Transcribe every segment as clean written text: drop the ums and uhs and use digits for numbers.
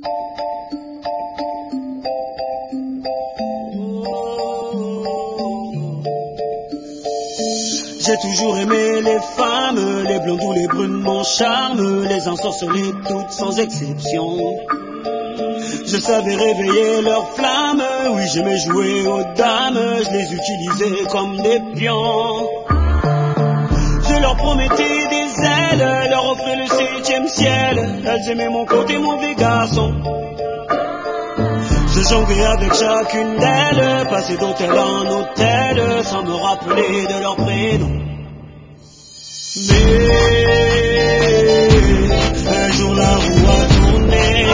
J'ai toujours aimé les femmes, les blondes ou les brunes, mon charme, les ensorcelées toutes sans exception. Je savais réveiller leurs flammes, oui j'aimais jouer aux dames, je les utilisais comme des pions. Je leur promettais des ailes, leur offrais le 7e ciel, elles aimaient mon côté mauvais garçon. Je jonglais avec chacune d'elles, passais d'hôtel en hôtel, sans me rappeler de leur prénom. Mais un jour la roue a tourné,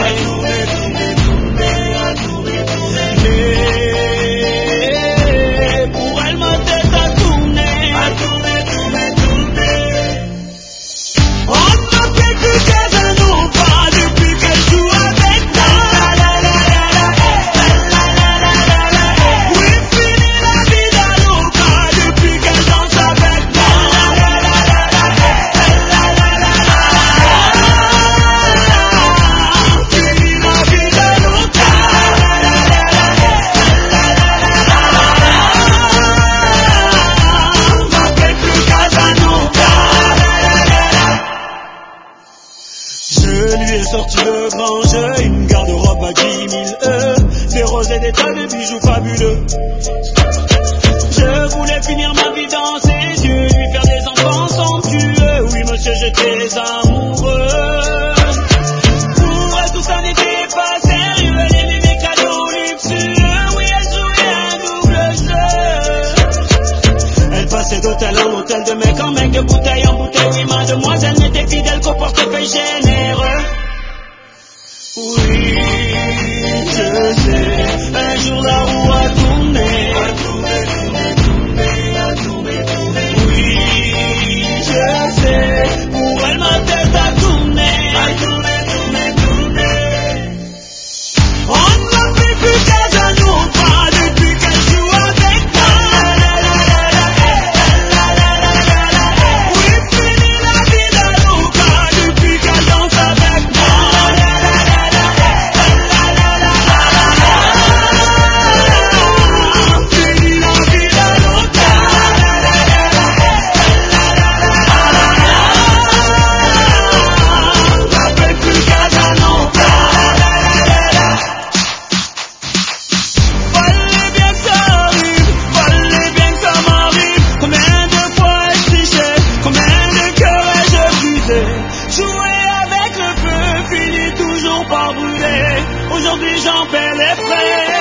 mais pour elle ma tête a tourné, On ne fait plus Casanova depuis qu'elle joue avec moi. Oui, fini la vida loca depuis qu'elle danse avec moi. Fini la vida loca. M'appelle plus Casanova. Je lui ai sorti le grand jeu, une garde-robe à 10 000 des roses et des tas de bijoux fabuleux. Je voulais finir ma vie dans ses yeux, lui faire des enfants somptueux. Oui monsieur, j'étais amoureux. Pour elle tout ça n'était pas sérieux, elle aimait mes cadeaux luxueux. Oui, elle jouait un double jeu. Elle passait d'hôtel en hôtel, de mec en mec, de bouteille en bouteille. Oui, mademoiselle n'était fidèle qu'au portefeuille généreux. Oui, je sais, un jour la roue a tourné. Oui, je sais, pour elle ma tête a tourné. On ne fait plus Casanova depuis qu'elle joue avec moi. Oui, fini la vida loca depuis qu'elle danse avec moi. Fini la vida loca. M'appelle plus Casanova. Fallait bien que ça arrive, fallait bien que ça m'arrive. Combien de fois ai-je triché, combien de cœurs ai-je brisé. Jouer avec le feu finit toujours par brûler. Aujourd'hui j'en paie les frais.